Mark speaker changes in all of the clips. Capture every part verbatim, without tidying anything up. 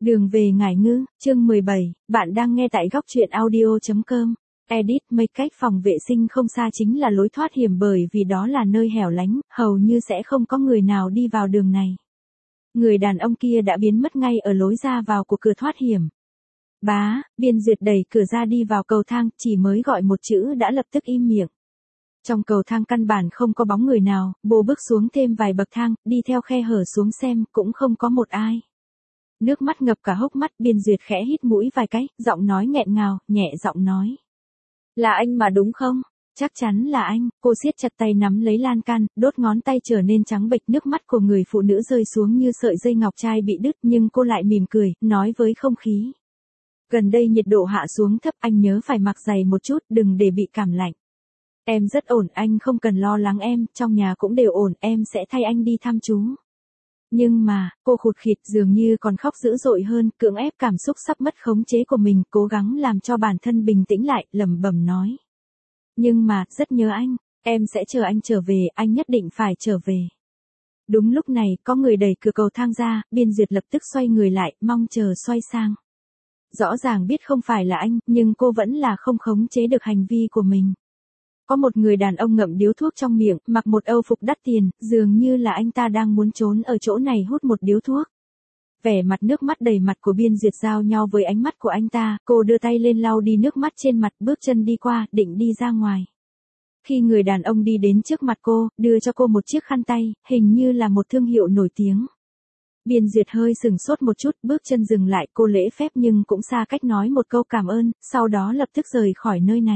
Speaker 1: Đường về Ngải Ngư, chương mười bảy, bạn đang nghe tại góc truyện audio chấm com. Edit, mấy cách phòng vệ sinh không xa chính là lối thoát hiểm bởi vì đó là nơi hẻo lánh, hầu như sẽ không có người nào đi vào đường này. Người đàn ông kia đã biến mất ngay ở lối ra vào của cửa thoát hiểm. Bá, Biên Duyệt đẩy cửa ra đi vào cầu thang, chỉ mới gọi một chữ đã lập tức im miệng. Trong cầu thang căn bản không có bóng người nào, bố bước xuống thêm vài bậc thang, đi theo khe hở xuống xem, cũng không có một ai. Nước mắt ngập cả hốc mắt, Biên Duyệt khẽ hít mũi vài cái, giọng nói nghẹn ngào, nhẹ giọng nói. Là anh mà đúng không? Chắc chắn là anh, cô siết chặt tay nắm lấy lan can, đốt ngón tay trở nên trắng bệch, nước mắt của người phụ nữ rơi xuống như sợi dây ngọc trai bị đứt, nhưng cô lại mỉm cười, nói với không khí. Gần đây nhiệt độ hạ xuống thấp, anh nhớ phải mặc giày một chút, đừng để bị cảm lạnh. Em rất ổn, anh không cần lo lắng em, trong nhà cũng đều ổn, em sẽ thay anh đi thăm chú. Nhưng mà, cô khụt khịt dường như còn khóc dữ dội hơn, cưỡng ép cảm xúc sắp mất khống chế của mình, cố gắng làm cho bản thân bình tĩnh lại, lẩm bẩm nói. Nhưng mà, rất nhớ anh, em sẽ chờ anh trở về, anh nhất định phải trở về. Đúng lúc này, có người đẩy cửa cầu thang ra, Biên Duyệt lập tức xoay người lại, mong chờ xoay sang. Rõ ràng biết không phải là anh, nhưng cô vẫn là không khống chế được hành vi của mình. Có một người đàn ông ngậm điếu thuốc trong miệng, mặc một âu phục đắt tiền, dường như là anh ta đang muốn trốn ở chỗ này hút một điếu thuốc. Vẻ mặt nước mắt đầy mặt của Biên Duyệt giao nhau với ánh mắt của anh ta, cô đưa tay lên lau đi nước mắt trên mặt, bước chân đi qua, định đi ra ngoài. Khi người đàn ông đi đến trước mặt cô, đưa cho cô một chiếc khăn tay, hình như là một thương hiệu nổi tiếng. Biên Duyệt hơi sừng sốt một chút, bước chân dừng lại, cô lễ phép nhưng cũng xa cách nói một câu cảm ơn, sau đó lập tức rời khỏi nơi này.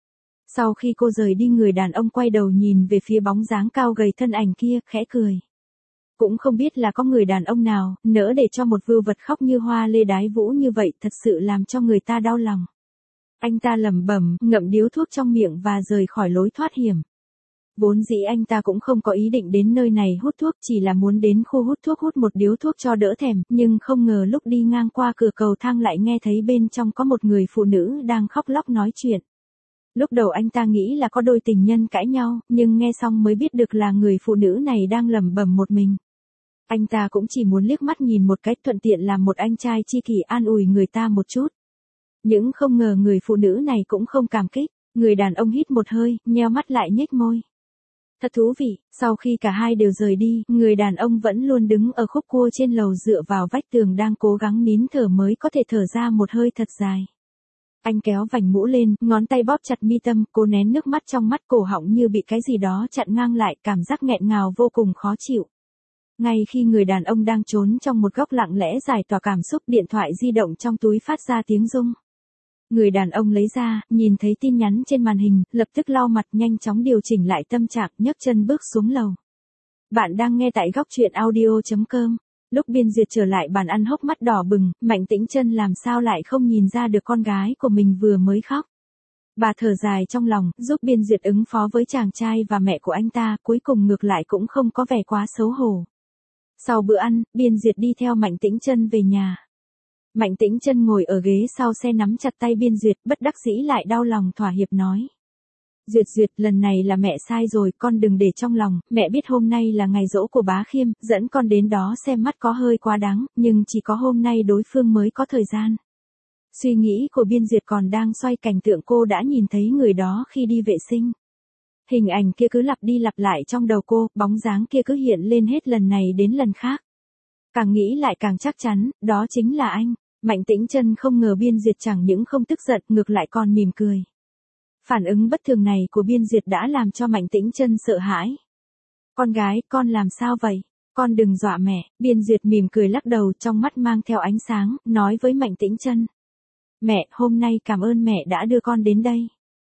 Speaker 1: Sau khi cô rời đi, người đàn ông quay đầu nhìn về phía bóng dáng cao gầy thân ảnh kia, khẽ cười. Cũng không biết là có người đàn ông nào, nỡ để cho một vưu vật khóc như hoa lê đái vũ như vậy, thật sự làm cho người ta đau lòng. Anh ta lẩm bẩm, ngậm điếu thuốc trong miệng và rời khỏi lối thoát hiểm. Vốn dĩ anh ta cũng không có ý định đến nơi này hút thuốc, chỉ là muốn đến khu hút thuốc hút một điếu thuốc cho đỡ thèm, nhưng không ngờ lúc đi ngang qua cửa cầu thang lại nghe thấy bên trong có một người phụ nữ đang khóc lóc nói chuyện. Lúc đầu anh ta nghĩ là có đôi tình nhân cãi nhau, nhưng nghe xong mới biết được là người phụ nữ này đang lẩm bẩm một mình. Anh ta cũng chỉ muốn liếc mắt nhìn một cái, thuận tiện làm một anh trai tri kỷ an ủi người ta một chút. Nhưng không ngờ người phụ nữ này cũng không cảm kích, người đàn ông hít một hơi, nheo mắt lại nhếch môi. Thật thú vị, sau khi cả hai đều rời đi, người đàn ông vẫn luôn đứng ở khúc cua trên lầu dựa vào vách tường đang cố gắng nín thở mới có thể thở ra một hơi thật dài. Anh kéo vành mũ lên, ngón tay bóp chặt mi tâm, cố nén nước mắt trong mắt, cổ họng như bị cái gì đó chặn ngang lại, cảm giác nghẹn ngào vô cùng khó chịu. Ngay khi người đàn ông đang trốn trong một góc lặng lẽ giải tỏa cảm xúc, điện thoại di động trong túi phát ra tiếng rung. Người đàn ông lấy ra, nhìn thấy tin nhắn trên màn hình, lập tức lau mặt, nhanh chóng điều chỉnh lại tâm trạng, nhấc chân bước xuống lầu. Bạn đang nghe tại góc truyện audio chấm com. Lúc Biên Duyệt trở lại bàn ăn, hốc mắt đỏ bừng, Mạnh Tĩnh Chân làm sao lại không nhìn ra được con gái của mình vừa mới khóc. Bà thở dài trong lòng, giúp Biên Duyệt ứng phó với chàng trai và mẹ của anh ta, cuối cùng ngược lại cũng không có vẻ quá xấu hổ. Sau bữa ăn, Biên Duyệt đi theo Mạnh Tĩnh Chân về nhà. Mạnh Tĩnh Chân ngồi ở ghế sau xe nắm chặt tay Biên Duyệt, bất đắc dĩ lại đau lòng thỏa hiệp nói. Duyệt Duyệt, lần này là mẹ sai rồi, con đừng để trong lòng, mẹ biết hôm nay là ngày giỗ của bá Khiêm, dẫn con đến đó xem mắt có hơi quá đáng, nhưng chỉ có hôm nay đối phương mới có thời gian. Suy nghĩ của Biên Duyệt còn đang xoay cảnh tượng cô đã nhìn thấy người đó khi đi vệ sinh. Hình ảnh kia cứ lặp đi lặp lại trong đầu cô, bóng dáng kia cứ hiện lên hết lần này đến lần khác. Càng nghĩ lại càng chắc chắn, đó chính là anh. Mạnh Tĩnh Chân không ngờ Biên Duyệt chẳng những không tức giận, ngược lại còn mỉm cười. Phản ứng bất thường này của Biên Duyệt đã làm cho Mạnh Tĩnh Chân sợ hãi. Con gái, con làm sao vậy? Con đừng dọa mẹ. Biên Duyệt mỉm cười lắc đầu, trong mắt mang theo ánh sáng, nói với Mạnh Tĩnh Chân. Mẹ, hôm nay cảm ơn mẹ đã đưa con đến đây.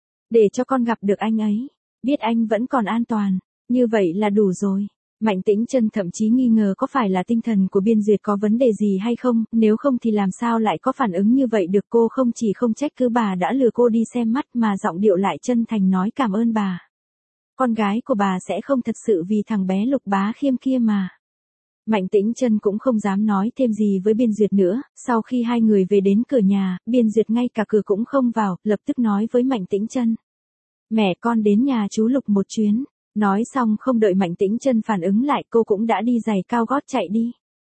Speaker 1: Để cho con gặp được anh ấy. Biết anh vẫn còn an toàn. Như vậy là đủ rồi. Mạnh Tĩnh Chân thậm chí nghi ngờ có phải là tinh thần của Biên Duyệt có vấn đề gì hay không, nếu không thì làm sao lại có phản ứng như vậy được. Cô không chỉ không trách cứ bà đã lừa cô đi xem mắt mà giọng điệu lại chân thành nói cảm ơn bà. Con gái của bà sẽ không thật sự vì thằng bé Lục Bá Khiêm kia mà. Mạnh Tĩnh Chân cũng không dám nói thêm gì với Biên Duyệt nữa, sau khi hai người về đến cửa nhà, Biên Duyệt ngay cả cửa cũng không vào, lập tức nói với Mạnh Tĩnh Chân. Mẹ, con đến nhà chú Lục một chuyến. Nói xong không đợi Mạnh Tĩnh Chân phản ứng lại, cô cũng đã đi giày cao gót chạy đi.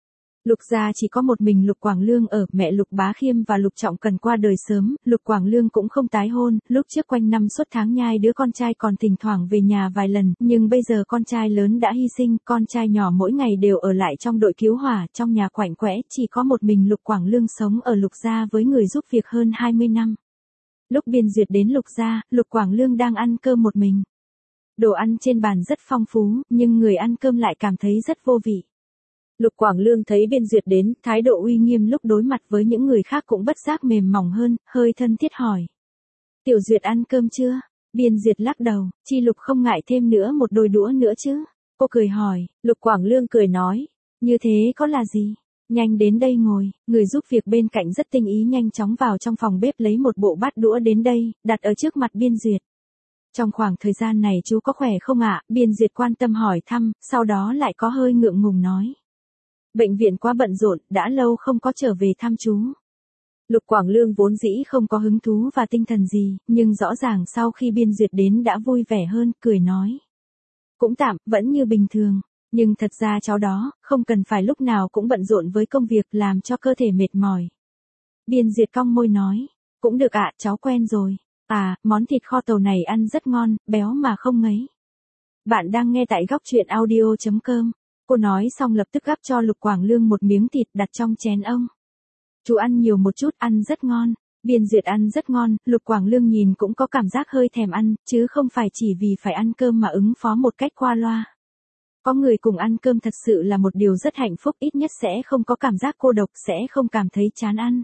Speaker 1: Lục gia chỉ có một mình Lục Quảng Lương ở, mẹ Lục Bá Khiêm và Lục Trọng Cần qua đời sớm, Lục Quảng Lương cũng không tái hôn, lúc trước quanh năm suốt tháng nhai đứa con trai còn thỉnh thoảng về nhà vài lần, nhưng bây giờ con trai lớn đã hy sinh, con trai nhỏ mỗi ngày đều ở lại trong đội cứu hỏa, trong nhà quạnh quẽ, chỉ có một mình Lục Quảng Lương sống ở Lục gia với người giúp việc hơn hai mươi năm. Lúc Biên Duyệt đến Lục gia, Lục Quảng Lương đang ăn cơm một mình. Đồ ăn trên bàn rất phong phú, nhưng người ăn cơm lại cảm thấy rất vô vị. Lục Quảng Lương thấy Biên Duyệt đến, thái độ uy nghiêm lúc đối mặt với những người khác cũng bất giác mềm mỏng hơn, hơi thân thiết hỏi. Tiểu Duyệt ăn cơm chưa? Biên Duyệt lắc đầu, Chi Lục không ngại thêm nữa một đôi đũa nữa chứ? Cô cười hỏi, Lục Quảng Lương cười nói, như thế có là gì? Nhanh đến đây ngồi, người giúp việc bên cạnh rất tinh ý nhanh chóng vào trong phòng bếp lấy một bộ bát đũa đến đây, đặt ở trước mặt Biên Duyệt. Trong khoảng thời gian này chú có khỏe không ạ? Biên Duyệt quan tâm hỏi thăm, sau đó lại có hơi ngượng ngùng nói. Bệnh viện quá bận rộn, đã lâu không có trở về thăm chú. Lục Quảng Lương vốn dĩ không có hứng thú và tinh thần gì, nhưng rõ ràng sau khi Biên Duyệt đến đã vui vẻ hơn, cười nói. Cũng tạm, vẫn như bình thường, nhưng thật ra cháu đó, không cần phải lúc nào cũng bận rộn với công việc làm cho cơ thể mệt mỏi. Biên Duyệt cong môi nói, cũng được ạ, cháu quen rồi. À, món thịt kho tàu này ăn rất ngon, béo mà không ngấy. Bạn đang nghe tại góc truyện audio chấm com. Cô nói xong lập tức gắp cho Lục Quảng Lương một miếng thịt đặt trong chén ông. Chú ăn nhiều một chút, ăn rất ngon. Biên Duyệt ăn rất ngon, Lục Quảng Lương nhìn cũng có cảm giác hơi thèm ăn, chứ không phải chỉ vì phải ăn cơm mà ứng phó một cách qua loa. Có người cùng ăn cơm thật sự là một điều rất hạnh phúc, ít nhất sẽ không có cảm giác cô độc, sẽ không cảm thấy chán ăn.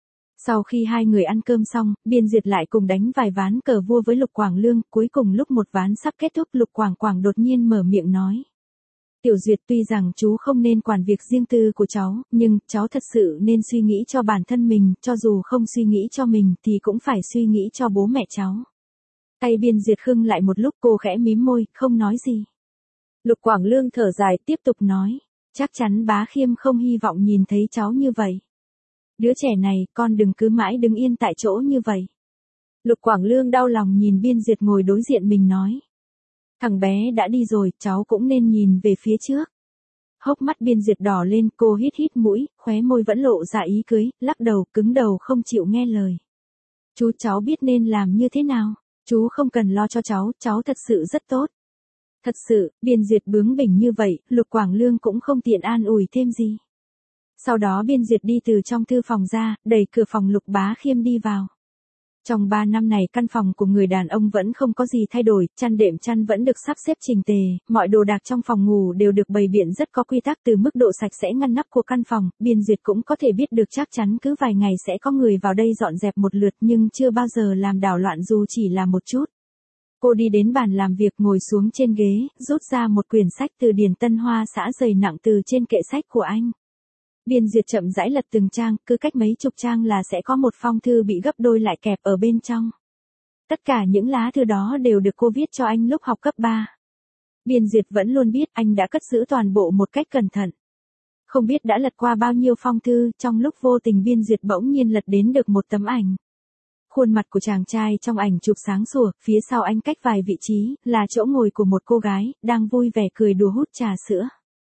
Speaker 1: Sau khi hai người ăn cơm xong, Biên Duyệt lại cùng đánh vài ván cờ vua với Lục Quảng Lương, cuối cùng lúc một ván sắp kết thúc Lục Quảng Quảng đột nhiên mở miệng nói. Tiểu Duyệt, tuy rằng chú không nên quản việc riêng tư của cháu, nhưng cháu thật sự nên suy nghĩ cho bản thân mình, cho dù không suy nghĩ cho mình thì cũng phải suy nghĩ cho bố mẹ cháu. Tay Biên Duyệt khưng lại một lúc, cô khẽ mím môi, không nói gì. Lục Quảng Lương thở dài tiếp tục nói, chắc chắn Bá Khiêm không hy vọng nhìn thấy cháu như vậy. Đứa trẻ này, con đừng cứ mãi đứng yên tại chỗ như vậy. Lục Quảng Lương đau lòng nhìn Biên Duyệt ngồi đối diện mình nói. Thằng bé đã đi rồi, cháu cũng nên nhìn về phía trước. Hốc mắt Biên Duyệt đỏ lên, cô hít hít mũi, khóe môi vẫn lộ ra ý cưới, lắc đầu, cứng đầu không chịu nghe lời. Chú, cháu biết nên làm như thế nào, chú không cần lo cho cháu, cháu thật sự rất tốt. Thật sự, Biên Duyệt bướng bỉnh như vậy, Lục Quảng Lương cũng không tiện an ủi thêm gì. Sau đó Biên Duyệt đi từ trong thư phòng ra, đẩy cửa phòng Lục Bá Khiêm đi vào. Trong ba năm này căn phòng của người đàn ông vẫn không có gì thay đổi, chăn đệm chăn vẫn được sắp xếp chỉnh tề, mọi đồ đạc trong phòng ngủ đều được bày biện rất có quy tắc, từ mức độ sạch sẽ ngăn nắp của căn phòng, Biên Duyệt cũng có thể biết được chắc chắn cứ vài ngày sẽ có người vào đây dọn dẹp một lượt, nhưng chưa bao giờ làm đảo loạn dù chỉ là một chút. Cô đi đến bàn làm việc, ngồi xuống trên ghế, rút ra một quyển sách từ điển Tân Hoa Xã dày nặng từ trên kệ sách của anh. Biên Duyệt chậm rãi lật từng trang, cứ cách mấy chục trang là sẽ có một phong thư bị gấp đôi lại kẹp ở bên trong. Tất cả những lá thư đó đều được cô viết cho anh lúc học cấp ba. Biên Duyệt vẫn luôn biết anh đã cất giữ toàn bộ một cách cẩn thận. Không biết đã lật qua bao nhiêu phong thư, trong lúc vô tình Biên Duyệt bỗng nhiên lật đến được một tấm ảnh. Khuôn mặt của chàng trai trong ảnh chụp sáng sủa, phía sau anh cách vài vị trí, là chỗ ngồi của một cô gái, đang vui vẻ cười đùa hút trà sữa.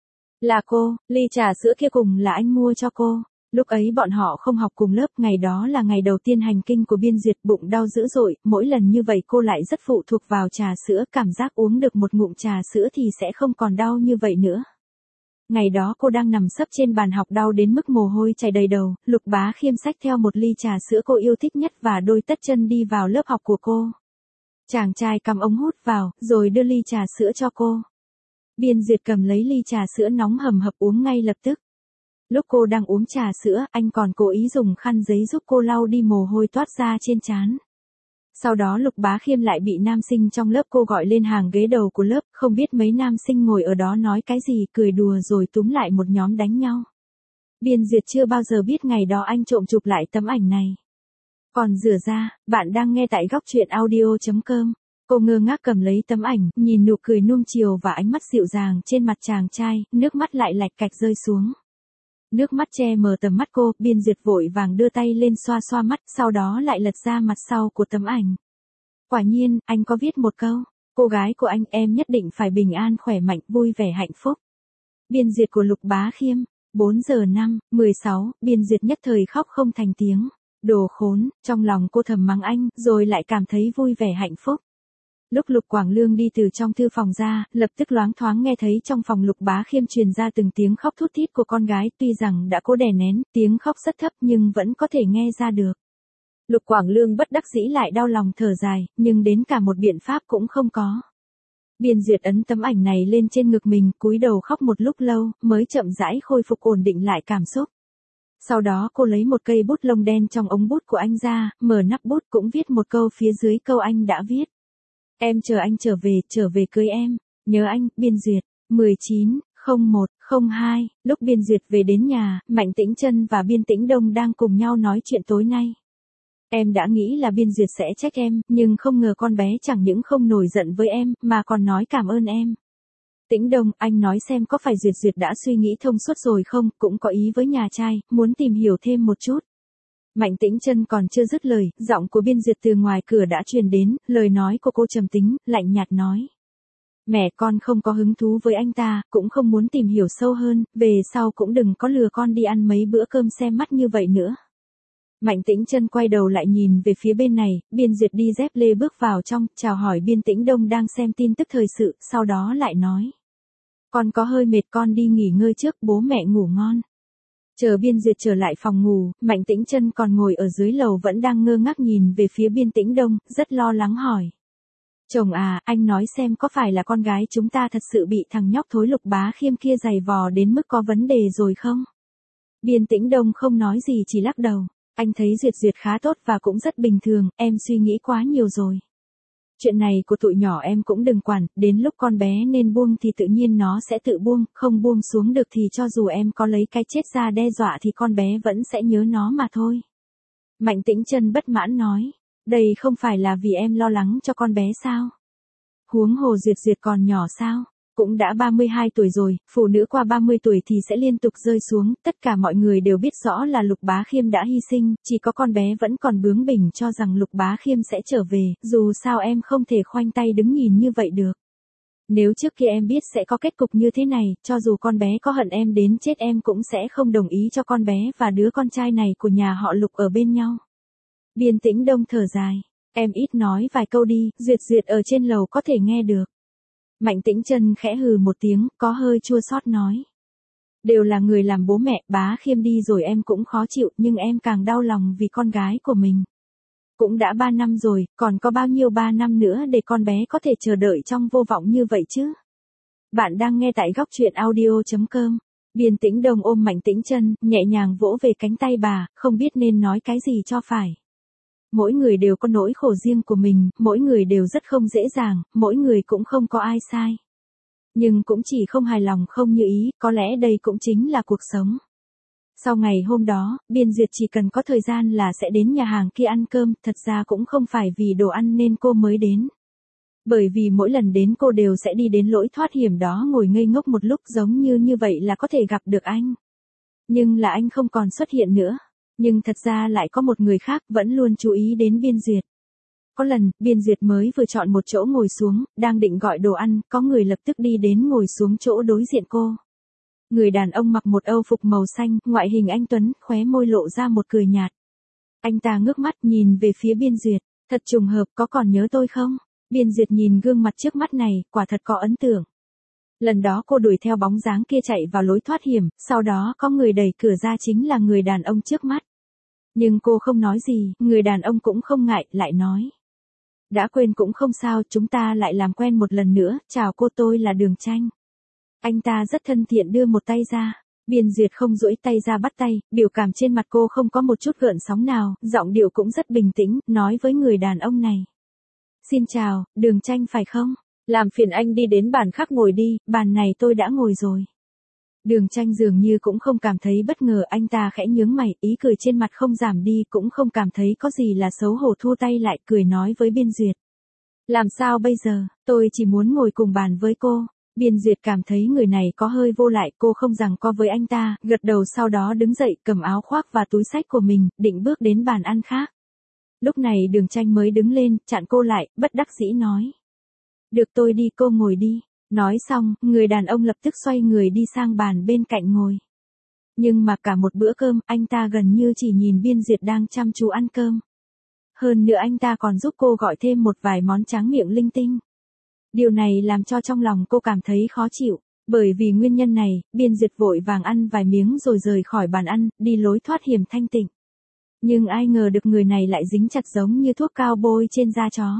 Speaker 1: Là cô, ly trà sữa kia cùng là anh mua cho cô. Lúc ấy bọn họ không học cùng lớp, ngày đó là ngày đầu tiên hành kinh của Biên Duyệt, bụng đau dữ dội, mỗi lần như vậy cô lại rất phụ thuộc vào trà sữa, cảm giác uống được một ngụm trà sữa thì sẽ không còn đau như vậy nữa. Ngày đó cô đang nằm sấp trên bàn học đau đến mức mồ hôi chảy đầy đầu, Lục Bá Khiêm xách theo một ly trà sữa cô yêu thích nhất và đôi tất chân đi vào lớp học của cô. Chàng trai cầm ống hút vào, rồi đưa ly trà sữa cho cô. Biên Duyệt cầm lấy ly trà sữa nóng hầm hập uống ngay lập tức. Lúc cô đang uống trà sữa, anh còn cố ý dùng khăn giấy giúp cô lau đi mồ hôi toát ra trên trán. Sau đó Lục Bá Khiêm lại bị nam sinh trong lớp cô gọi lên hàng ghế đầu của lớp, không biết mấy nam sinh ngồi ở đó nói cái gì, cười đùa rồi túm lại một nhóm đánh nhau. Biên Duyệt chưa bao giờ biết ngày đó anh trộm chụp lại tấm ảnh này. Còn rửa ra, bạn đang nghe tại góc truyện audio chấm com. Cô ngơ ngác cầm lấy tấm ảnh, nhìn nụ cười nuông chiều và ánh mắt dịu dàng trên mặt chàng trai, nước mắt lại lạch cạch rơi xuống. Nước mắt che mờ tầm mắt cô, Biên Duyệt vội vàng đưa tay lên xoa xoa mắt, sau đó lại lật ra mặt sau của tấm ảnh. Quả nhiên, anh có viết một câu, cô gái của anh, em nhất định phải bình an khỏe mạnh, vui vẻ hạnh phúc. Biên Duyệt của Lục Bá Khiêm. bốn giờ năm, mười sáu, Biên Duyệt nhất thời khóc không thành tiếng. Đồ khốn, trong lòng cô thầm mắng anh, rồi lại cảm thấy vui vẻ hạnh phúc. Lúc Lục Quảng Lương đi từ trong thư phòng ra, lập tức loáng thoáng nghe thấy trong phòng Lục Bá Khiêm truyền ra từng tiếng khóc thút thít của con gái, tuy rằng đã cố đè nén, tiếng khóc rất thấp nhưng vẫn có thể nghe ra được. Lục Quảng Lương bất đắc dĩ lại đau lòng thở dài, nhưng đến cả một biện pháp cũng không có. Biên Duyệt ấn tấm ảnh này lên trên ngực mình, cúi đầu khóc một lúc lâu, mới chậm rãi khôi phục ổn định lại cảm xúc. Sau đó cô lấy một cây bút lông đen trong ống bút của anh ra, mở nắp bút cũng viết một câu phía dưới câu anh đã viết. Em chờ anh trở về, trở về cưới em. Nhớ anh, Biên Duyệt. mười chín, không một, không hai, lúc Biên Duyệt về đến nhà, Mạnh Tĩnh Trân và Biên Tĩnh Đông đang cùng nhau nói chuyện tối nay. Em đã nghĩ là Biên Duyệt sẽ trách em, nhưng không ngờ con bé chẳng những không nổi giận với em, mà còn nói cảm ơn em. Tĩnh Đông, anh nói xem có phải Duyệt Duyệt đã suy nghĩ thông suốt rồi không, cũng có ý với nhà trai, muốn tìm hiểu thêm một chút. Mạnh Tĩnh Trân còn chưa dứt lời, giọng của Biên Duyệt từ ngoài cửa đã truyền đến, lời nói của cô trầm tính, lạnh nhạt nói. Mẹ con không có hứng thú với anh ta, cũng không muốn tìm hiểu sâu hơn, về sau cũng đừng có lừa con đi ăn mấy bữa cơm xem mắt như vậy nữa. Mạnh Tĩnh Trân quay đầu lại nhìn về phía bên này, Biên Duyệt đi dép lê bước vào trong, chào hỏi Biên Tĩnh Đông đang xem tin tức thời sự, sau đó lại nói. Con có hơi mệt, con đi nghỉ ngơi trước, bố mẹ ngủ ngon. Chờ Biên Duyệt trở lại phòng ngủ, Mạnh Tĩnh Trân còn ngồi ở dưới lầu vẫn đang ngơ ngác nhìn về phía Biên Tĩnh Đông, rất lo lắng hỏi. Chồng à, anh nói xem có phải là con gái chúng ta thật sự bị thằng nhóc thối Lục Bá Khiêm kia giày vò đến mức có vấn đề rồi không? Biên Tĩnh Đông không nói gì chỉ lắc đầu. Anh thấy Duyệt Duyệt khá tốt và cũng rất bình thường, em suy nghĩ quá nhiều rồi. Chuyện này của tụi nhỏ em cũng đừng quản, đến lúc con bé nên buông thì tự nhiên nó sẽ tự buông, không buông xuống được thì cho dù em có lấy cái chết ra đe dọa thì con bé vẫn sẽ nhớ nó mà thôi. Mạnh Tĩnh Trân bất mãn nói, đây không phải là vì em lo lắng cho con bé sao? Huống hồ Duyệt Duyệt còn nhỏ sao? Cũng đã ba mươi hai tuổi rồi, phụ nữ qua ba mươi tuổi thì sẽ liên tục rơi xuống, tất cả mọi người đều biết rõ là Lục Bá Khiêm đã hy sinh, chỉ có con bé vẫn còn bướng bỉnh cho rằng Lục Bá Khiêm sẽ trở về, dù sao em không thể khoanh tay đứng nhìn như vậy được. Nếu trước kia em biết sẽ có kết cục như thế này, cho dù con bé có hận em đến chết em cũng sẽ không đồng ý cho con bé và đứa con trai này của nhà họ Lục ở bên nhau. Biên Tĩnh Đông thở dài, em ít nói vài câu đi, Duyệt Duyệt ở trên lầu có thể nghe được. Mạnh Tĩnh Trân khẽ hừ một tiếng, có hơi chua xót nói. Đều là người làm bố mẹ, Bá Khiêm đi rồi em cũng khó chịu, nhưng em càng đau lòng vì con gái của mình. Cũng đã ba năm rồi, còn có bao nhiêu ba năm nữa để con bé có thể chờ đợi trong vô vọng như vậy chứ? Bạn đang nghe tại góc truyện audio chấm com. Biên Tĩnh Đông ôm Mạnh Tĩnh Trân, nhẹ nhàng vỗ về cánh tay bà, không biết nên nói cái gì cho phải. Mỗi người đều có nỗi khổ riêng của mình, mỗi người đều rất không dễ dàng, mỗi người cũng không có ai sai. Nhưng cũng chỉ không hài lòng không như ý, có lẽ đây cũng chính là cuộc sống. Sau ngày hôm đó, Biên Duyệt chỉ cần có thời gian là sẽ đến nhà hàng kia ăn cơm, thật ra cũng không phải vì đồ ăn nên cô mới đến. Bởi vì mỗi lần đến cô đều sẽ đi đến lối thoát hiểm đó ngồi ngây ngốc một lúc giống như như vậy là có thể gặp được anh. Nhưng là anh không còn xuất hiện nữa. Nhưng thật ra lại có một người khác vẫn luôn chú ý đến Biên Duyệt. Có lần, Biên Duyệt mới vừa chọn một chỗ ngồi xuống, đang định gọi đồ ăn, có người lập tức đi đến ngồi xuống chỗ đối diện cô. Người đàn ông mặc một âu phục màu xanh, ngoại hình anh tuấn, khóe môi lộ ra một cười nhạt. Anh ta ngước mắt nhìn về phía Biên Duyệt, thật trùng hợp, có còn nhớ tôi không? Biên Duyệt nhìn gương mặt trước mắt này, quả thật có ấn tượng. Lần đó cô đuổi theo bóng dáng kia chạy vào lối thoát hiểm, sau đó có người đẩy cửa ra chính là người đàn ông trước mắt. Nhưng cô không nói gì, người đàn ông cũng không ngại, lại nói. Đã quên cũng không sao, chúng ta lại làm quen một lần nữa, chào cô, tôi là Đường Tranh. Anh ta rất thân thiện đưa một tay ra, Biên Duyệt không duỗi tay ra bắt tay, biểu cảm trên mặt cô không có một chút gợn sóng nào, giọng điệu cũng rất bình tĩnh, nói với người đàn ông này. Xin chào, Đường Tranh phải không? Làm phiền anh đi đến bàn khác ngồi đi, bàn này tôi đã ngồi rồi. Đường Tranh dường như cũng không cảm thấy bất ngờ, anh ta khẽ nhướng mày, ý cười trên mặt không giảm đi, cũng không cảm thấy có gì là xấu hổ, thu tay lại, cười nói với Biên Duyệt. Làm sao bây giờ, tôi chỉ muốn ngồi cùng bàn với cô. Biên Duyệt cảm thấy người này có hơi vô lại, cô không giằng co với anh ta, gật đầu sau đó đứng dậy, cầm áo khoác và túi xách của mình, định bước đến bàn ăn khác. Lúc này Đường Tranh mới đứng lên, chặn cô lại, bất đắc dĩ nói. Được, tôi đi, cô ngồi đi. Nói xong, người đàn ông lập tức xoay người đi sang bàn bên cạnh ngồi. Nhưng mà cả một bữa cơm, anh ta gần như chỉ nhìn Biên Duyệt đang chăm chú ăn cơm. Hơn nữa anh ta còn giúp cô gọi thêm một vài món tráng miệng linh tinh. Điều này làm cho trong lòng cô cảm thấy khó chịu. Bởi vì nguyên nhân này, Biên Duyệt vội vàng ăn vài miếng rồi rời khỏi bàn ăn, đi lối thoát hiểm thanh tịnh. Nhưng ai ngờ được người này lại dính chặt giống như thuốc cao bôi trên da chó.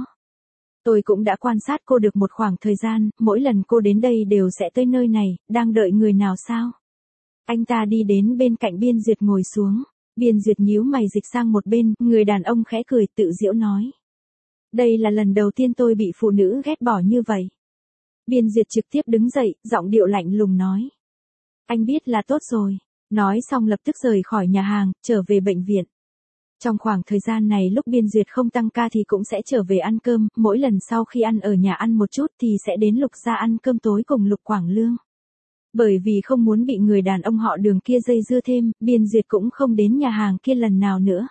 Speaker 1: Tôi cũng đã quan sát cô được một khoảng thời gian, mỗi lần cô đến đây đều sẽ tới nơi này, đang đợi người nào sao? Anh ta đi đến bên cạnh Biên Duyệt ngồi xuống. Biên Duyệt nhíu mày dịch sang một bên, người đàn ông khẽ cười tự giễu nói. Đây là lần đầu tiên tôi bị phụ nữ ghét bỏ như vậy. Biên Duyệt trực tiếp đứng dậy, giọng điệu lạnh lùng nói. Anh biết là tốt rồi. Nói xong lập tức rời khỏi nhà hàng, trở về bệnh viện. Trong khoảng thời gian này lúc Biên Duyệt không tăng ca thì cũng sẽ trở về ăn cơm, mỗi lần sau khi ăn ở nhà ăn một chút thì sẽ đến Lục gia ăn cơm tối cùng Lục Quảng Lương. Bởi vì không muốn bị người đàn ông họ Đường kia dây dưa thêm, Biên Duyệt cũng không đến nhà hàng kia lần nào nữa.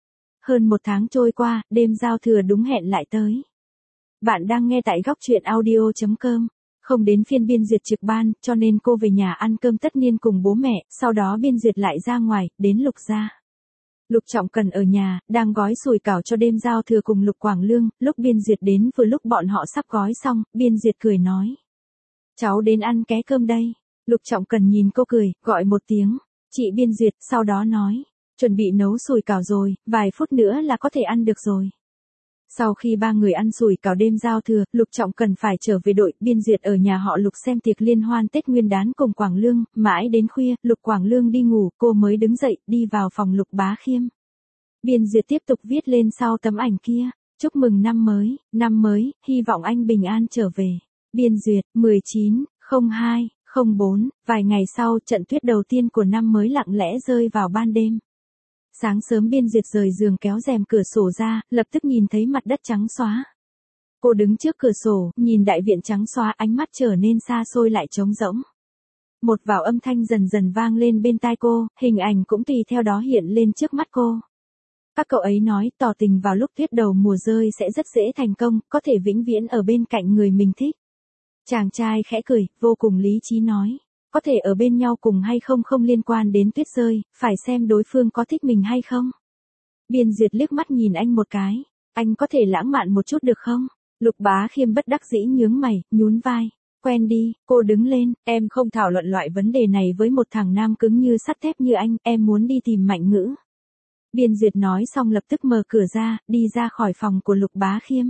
Speaker 1: Hơn một tháng trôi qua, đêm giao thừa đúng hẹn lại tới. Bạn đang nghe tại góc truyện audio chấm com. Không đến phiên Biên Duyệt trực ban, cho nên cô về nhà ăn cơm tất niên cùng bố mẹ, sau đó Biên Duyệt lại ra ngoài, đến Lục gia. Lục Trọng Cần ở nhà, đang gói sủi cảo cho đêm giao thừa cùng Lục Quảng Lương, lúc Biên Duyệt đến vừa lúc bọn họ sắp gói xong, Biên Duyệt cười nói. Cháu đến ăn ké cơm đây. Lục Trọng Cần nhìn cô cười, gọi một tiếng. Chị Biên Duyệt, sau đó nói. Chuẩn bị nấu sủi cảo rồi, vài phút nữa là có thể ăn được rồi. Sau khi ba người ăn sủi cảo đêm giao thừa, Lục Trọng Cần phải trở về đội. Biên Duyệt ở nhà họ Lục xem tiệc liên hoan Tết Nguyên đán cùng Quảng Lương, mãi đến khuya, Lục Quảng Lương đi ngủ, cô mới đứng dậy, đi vào phòng Lục Bá Khiêm. Biên Duyệt tiếp tục viết lên sau tấm ảnh kia. Chúc mừng năm mới, năm mới, hy vọng anh bình an trở về. Biên Duyệt, mười chín, không hai, không bốn, vài ngày sau, trận tuyết đầu tiên của năm mới lặng lẽ rơi vào ban đêm. Sáng sớm Biên Duyệt rời giường kéo rèm cửa sổ ra, lập tức nhìn thấy mặt đất trắng xóa. Cô đứng trước cửa sổ, nhìn đại viện trắng xóa, ánh mắt trở nên xa xôi lại trống rỗng. Một vào âm thanh dần dần vang lên bên tai cô, hình ảnh cũng tùy theo đó hiện lên trước mắt cô. Các cậu ấy nói, tỏ tình vào lúc tuyết đầu mùa rơi sẽ rất dễ thành công, có thể vĩnh viễn ở bên cạnh người mình thích. Chàng trai khẽ cười, vô cùng lý trí nói. Có thể ở bên nhau cùng hay không không liên quan đến tuyết rơi, phải xem đối phương có thích mình hay không. Biên Duyệt liếc mắt nhìn anh một cái. Anh có thể lãng mạn một chút được không? Lục Bá Khiêm bất đắc dĩ nhướng mày, nhún vai. Quen đi, cô đứng lên, em không thảo luận loại vấn đề này với một thằng nam cứng như sắt thép như anh, em muốn đi tìm Mạnh Ngữ. Biên Duyệt nói xong lập tức mở cửa ra, đi ra khỏi phòng của Lục Bá Khiêm.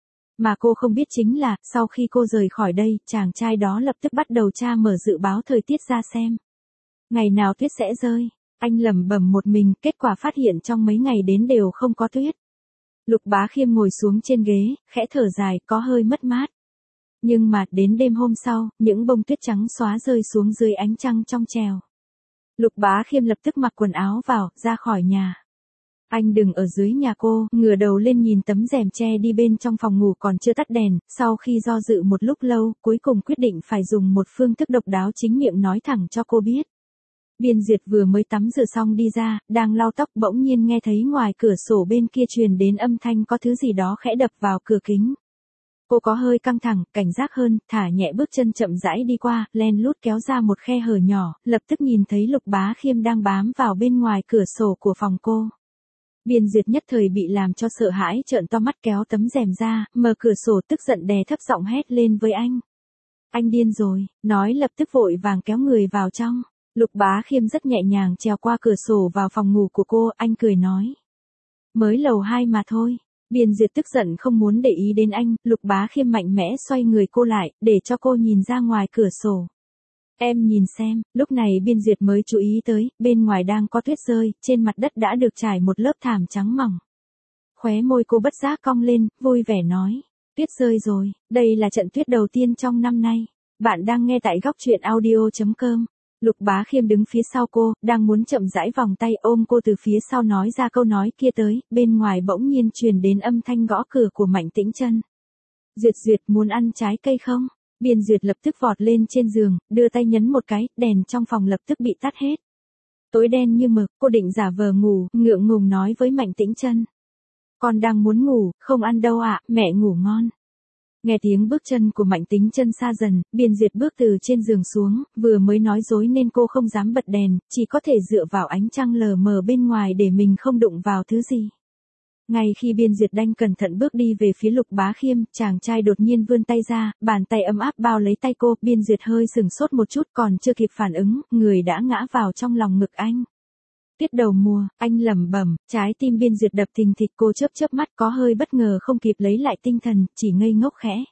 Speaker 1: Mà cô không biết chính là, sau khi cô rời khỏi đây, chàng trai đó lập tức bắt đầu tra mở dự báo thời tiết ra xem. Ngày nào tuyết sẽ rơi, anh lẩm bẩm một mình, kết quả phát hiện trong mấy ngày đến đều không có tuyết. Lục Bá Khiêm ngồi xuống trên ghế, khẽ thở dài, có hơi mất mát. Nhưng mà, đến đêm hôm sau, những bông tuyết trắng xóa rơi xuống dưới ánh trăng trong trèo. Lục Bá Khiêm lập tức mặc quần áo vào, ra khỏi nhà. Anh đừng ở dưới nhà cô, ngửa đầu lên nhìn tấm rèm che đi bên trong phòng ngủ còn chưa tắt đèn, sau khi do dự một lúc lâu, cuối cùng quyết định phải dùng một phương thức độc đáo chính miệng nói thẳng cho cô biết. Biên Duyệt vừa mới tắm rửa xong đi ra, đang lau tóc bỗng nhiên nghe thấy ngoài cửa sổ bên kia truyền đến âm thanh có thứ gì đó khẽ đập vào cửa kính. Cô có hơi căng thẳng, cảnh giác hơn, thả nhẹ bước chân chậm rãi đi qua, len lút kéo ra một khe hở nhỏ, lập tức nhìn thấy Lục Bá Khiêm đang bám vào bên ngoài cửa sổ của phòng cô. Biên Duyệt nhất thời bị làm cho sợ hãi, trợn to mắt kéo tấm rèm ra, mở cửa sổ tức giận đè thấp giọng hét lên với anh. Anh điên rồi, nói lập tức vội vàng kéo người vào trong. Lục Bá Khiêm rất nhẹ nhàng trèo qua cửa sổ vào phòng ngủ của cô, anh cười nói. Mới lầu hai mà thôi. Biên Duyệt tức giận không muốn để ý đến anh, Lục Bá Khiêm mạnh mẽ xoay người cô lại, để cho cô nhìn ra ngoài cửa sổ. Em nhìn xem, lúc này Biên Duyệt mới chú ý tới, bên ngoài đang có tuyết rơi, trên mặt đất đã được trải một lớp thảm trắng mỏng. Khóe môi cô bất giác cong lên, vui vẻ nói. Tuyết rơi rồi, đây là trận tuyết đầu tiên trong năm nay. Bạn đang nghe tại góc truyện audio chấm com. Lục Bá Khiêm đứng phía sau cô, đang muốn chậm rãi vòng tay ôm cô từ phía sau nói ra câu nói kia tới, bên ngoài bỗng nhiên truyền đến âm thanh gõ cửa của Mạnh Tĩnh Chân. Duyệt Duyệt muốn ăn trái cây không? Biên Duyệt lập tức vọt lên trên giường, đưa tay nhấn một cái, đèn trong phòng lập tức bị tắt hết. Tối đen như mực, cô định giả vờ ngủ, ngượng ngùng nói với Mạnh Tĩnh Chân. Con đang muốn ngủ, không ăn đâu ạ, mẹ ngủ ngon. Nghe tiếng bước chân của Mạnh Tính Chân xa dần, Biên Duyệt bước từ trên giường xuống, vừa mới nói dối nên cô không dám bật đèn, chỉ có thể dựa vào ánh trăng lờ mờ bên ngoài để mình không đụng vào thứ gì. Ngay khi Biên Duyệt đang cẩn thận bước đi về phía Lục Bá Khiêm, chàng trai đột nhiên vươn tay ra, bàn tay ấm áp bao lấy tay cô, Biên Duyệt hơi sừng sốt một chút, còn chưa kịp phản ứng, người đã ngã vào trong lòng ngực anh. Tuyết đầu mùa, anh lẩm bẩm, trái tim Biên Duyệt đập thình thịch, cô chớp chớp mắt có hơi bất ngờ không kịp lấy lại tinh thần, chỉ ngây ngốc khẽ.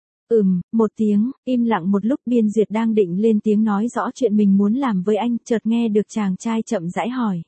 Speaker 1: Ừm, một tiếng, im lặng một lúc Biên Duyệt đang định lên tiếng nói rõ chuyện mình muốn làm với anh, chợt nghe được chàng trai chậm rãi hỏi.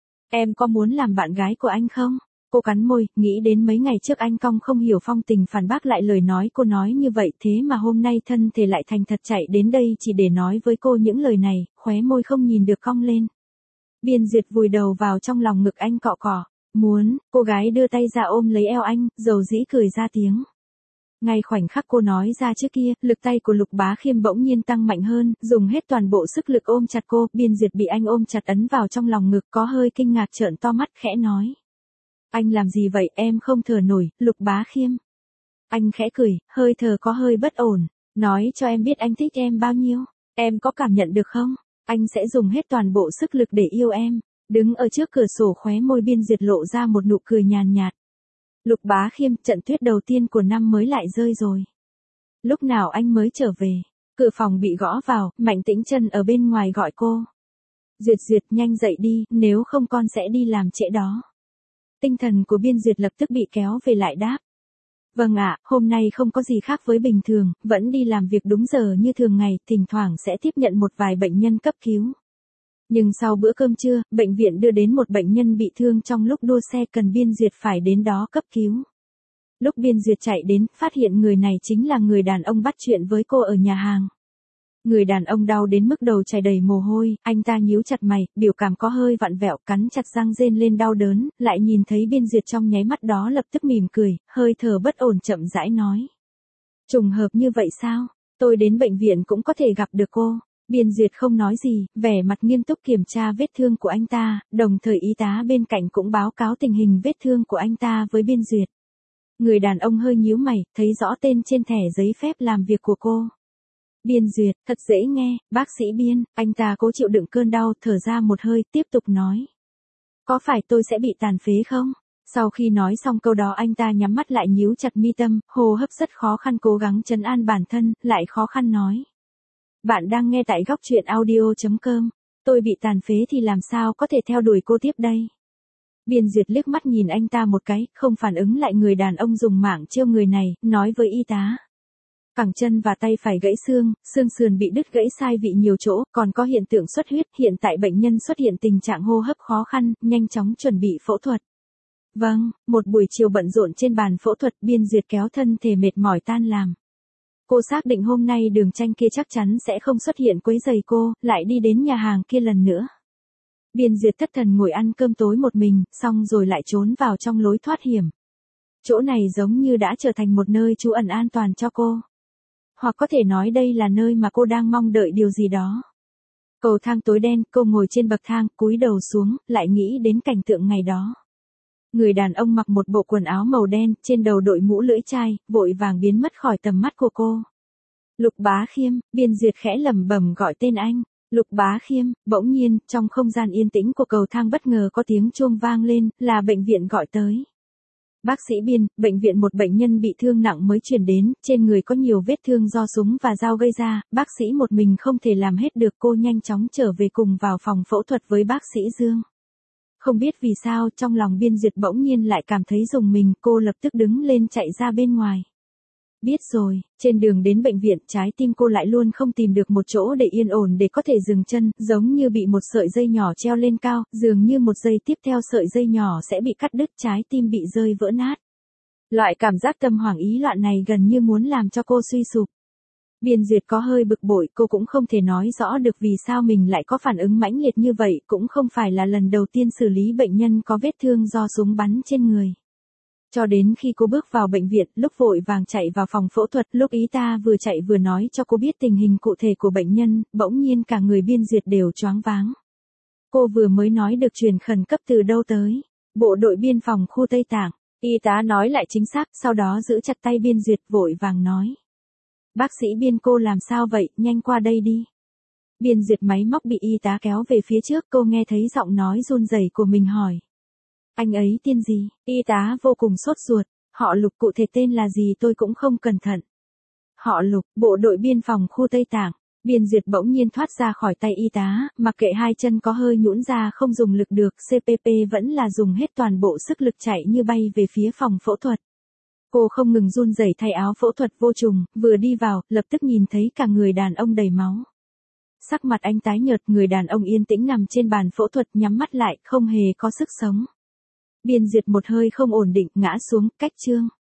Speaker 1: Em có muốn làm bạn gái của anh không? Cô cắn môi, nghĩ đến mấy ngày trước anh cong không hiểu phong tình phản bác lại lời nói cô nói như vậy, thế mà hôm nay thân thể lại thành thật chạy đến đây chỉ để nói với cô những lời này, khóe môi không nhìn được cong lên. Biên Duyệt vùi đầu vào trong lòng ngực anh cọ cọ. Muốn, cô gái đưa tay ra ôm lấy eo anh, dầu dĩ cười ra tiếng. Ngay khoảnh khắc cô nói ra trước kia, lực tay của Lục Bá Khiêm bỗng nhiên tăng mạnh hơn, dùng hết toàn bộ sức lực ôm chặt cô, Biên Duyệt bị anh ôm chặt ấn vào trong lòng ngực, có hơi kinh ngạc trợn to mắt khẽ nói. Anh làm gì vậy, em không thở nổi, Lục Bá Khiêm. Anh khẽ cười, hơi thở có hơi bất ổn, nói cho em biết anh thích em bao nhiêu, em có cảm nhận được không? Anh sẽ dùng hết toàn bộ sức lực để yêu em. Đứng ở trước cửa sổ khóe môi Biên Duyệt lộ ra một nụ cười nhàn nhạt. Lục Bá Khiêm, trận tuyết đầu tiên của năm mới lại rơi rồi. Lúc nào anh mới trở về? Cửa phòng bị gõ vào, Mạnh Tĩnh Chân ở bên ngoài gọi cô. Duyệt Duyệt, nhanh dậy đi, nếu không con sẽ đi làm trễ đó. Tinh thần của Biên Duyệt lập tức bị kéo về lại đáp. Vâng ạ, hôm nay không có gì khác với bình thường, vẫn đi làm việc đúng giờ như thường ngày, thỉnh thoảng sẽ tiếp nhận một vài bệnh nhân cấp cứu. Nhưng sau bữa cơm trưa, bệnh viện đưa đến một bệnh nhân bị thương trong lúc đua xe cần Biên Duyệt phải đến đó cấp cứu. Lúc Biên Duyệt chạy đến, phát hiện người này chính là người đàn ông bắt chuyện với cô ở nhà hàng. Người đàn ông đau đến mức đầu chảy đầy mồ hôi, anh ta nhíu chặt mày, biểu cảm có hơi vặn vẹo, cắn chặt răng rên lên đau đớn, lại nhìn thấy Biên Duyệt trong nháy mắt đó lập tức mỉm cười, hơi thở bất ổn chậm rãi nói. Trùng hợp như vậy sao? Tôi đến bệnh viện cũng có thể gặp được cô. Biên Duyệt không nói gì, vẻ mặt nghiêm túc kiểm tra vết thương của anh ta, đồng thời y tá bên cạnh cũng báo cáo tình hình vết thương của anh ta với Biên Duyệt. Người đàn ông hơi nhíu mày, thấy rõ tên trên thẻ giấy phép làm việc của cô. Biên Duyệt, thật dễ nghe, bác sĩ Biên, anh ta cố chịu đựng cơn đau, thở ra một hơi, tiếp tục nói. Có phải tôi sẽ bị tàn phế không? Sau khi nói xong câu đó anh ta nhắm mắt lại nhíu chặt mi tâm, hô hấp rất khó khăn cố gắng trấn an bản thân, lại khó khăn nói. Bạn đang nghe tại góc truyện audio chấm com. Tôi bị tàn phế thì làm sao có thể theo đuổi cô tiếp đây? Biên Duyệt liếc mắt nhìn anh ta một cái, không phản ứng lại người đàn ông dùng mảng trêu người này, nói với y tá. Cẳng chân và tay phải gãy xương, xương sườn bị đứt gãy sai vị nhiều chỗ, còn có hiện tượng xuất huyết, hiện tại bệnh nhân xuất hiện tình trạng hô hấp khó khăn, nhanh chóng chuẩn bị phẫu thuật. Vâng, một buổi chiều bận rộn trên bàn phẫu thuật, Biên Duyệt kéo thân thể mệt mỏi tan làm. Cô xác định hôm nay Đường Tranh kia chắc chắn sẽ không xuất hiện quấy rầy cô, lại đi đến nhà hàng kia lần nữa. Biên Duyệt thất thần ngồi ăn cơm tối một mình, xong rồi lại trốn vào trong lối thoát hiểm. Chỗ này giống như đã trở thành một nơi trú ẩn an toàn cho cô. Hoặc có thể nói đây là nơi mà cô đang mong đợi điều gì đó. Cầu thang tối đen, cô ngồi trên bậc thang, cúi đầu xuống, lại nghĩ đến cảnh tượng ngày đó. Người đàn ông mặc một bộ quần áo màu đen, trên đầu đội mũ lưỡi chai, vội vàng biến mất khỏi tầm mắt của cô. Lục Bá Khiêm, Biên Duyệt khẽ lẩm bẩm gọi tên anh. Lục Bá Khiêm, bỗng nhiên, trong không gian yên tĩnh của cầu thang bất ngờ có tiếng chuông vang lên, là bệnh viện gọi tới. Bác sĩ Biên, bệnh viện một bệnh nhân bị thương nặng mới chuyển đến, trên người có nhiều vết thương do súng và dao gây ra, bác sĩ một mình không thể làm hết được, cô nhanh chóng trở về cùng vào phòng phẫu thuật với bác sĩ Dương. Không biết vì sao, trong lòng Biên Duyệt bỗng nhiên lại cảm thấy rùng mình, cô lập tức đứng lên chạy ra bên ngoài. Biết rồi, trên đường đến bệnh viện, trái tim cô lại luôn không tìm được một chỗ để yên ổn để có thể dừng chân, giống như bị một sợi dây nhỏ treo lên cao, dường như một giây tiếp theo sợi dây nhỏ sẽ bị cắt đứt, trái tim bị rơi vỡ nát. Loại cảm giác tâm hoảng ý loạn này gần như muốn làm cho cô suy sụp. Biên Duyệt có hơi bực bội, cô cũng không thể nói rõ được vì sao mình lại có phản ứng mãnh liệt như vậy, cũng không phải là lần đầu tiên xử lý bệnh nhân có vết thương do súng bắn trên người. Cho đến khi cô bước vào bệnh viện, lúc vội vàng chạy vào phòng phẫu thuật, lúc ý ta vừa chạy vừa nói cho cô biết tình hình cụ thể của bệnh nhân, bỗng nhiên cả người Biên Duyệt đều choáng váng. Cô vừa mới nói được truyền khẩn cấp từ đâu tới? Bộ đội biên phòng khu Tây Tạng. Y tá nói lại chính xác, sau đó giữ chặt tay Biên Duyệt vội vàng nói. Bác sĩ Biên cô làm sao vậy, nhanh qua đây đi. Biên Duyệt máy móc bị y tá kéo về phía trước, cô nghe thấy giọng nói run rẩy của mình hỏi. Anh ấy tên gì? Y tá vô cùng sốt ruột, họ Lục, cụ thể tên là gì tôi cũng không cẩn thận. Họ Lục, bộ đội biên phòng khu Tây Tạng. Biên Duyệt bỗng nhiên thoát ra khỏi tay y tá, mặc kệ hai chân có hơi nhũn ra không dùng lực được, xê pê pê vẫn là dùng hết toàn bộ sức lực chạy như bay về phía phòng phẫu thuật. Cô không ngừng run rẩy thay áo phẫu thuật vô trùng, vừa đi vào, lập tức nhìn thấy cả người đàn ông đầy máu. Sắc mặt anh tái nhợt, người đàn ông yên tĩnh nằm trên bàn phẫu thuật nhắm mắt lại, không hề có sức sống. Biên Duyệt một hơi không ổn định, ngã xuống, cách chương.